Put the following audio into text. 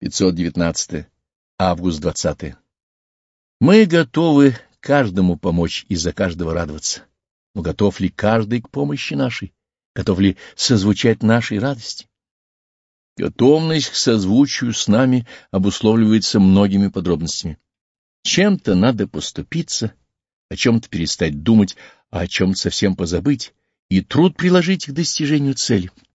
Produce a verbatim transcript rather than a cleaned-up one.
пятьсот девятнадцатое. Август двадцатое. Мы готовы каждому помочь и за каждого радоваться. Но готов ли каждый к помощи нашей? Готов ли созвучать нашей радости? Готовность к созвучию с нами обусловливается многими подробностями. Чем-то надо поступиться, о чем-то перестать думать, а о чем-то совсем позабыть, и труд приложить к достижению цели.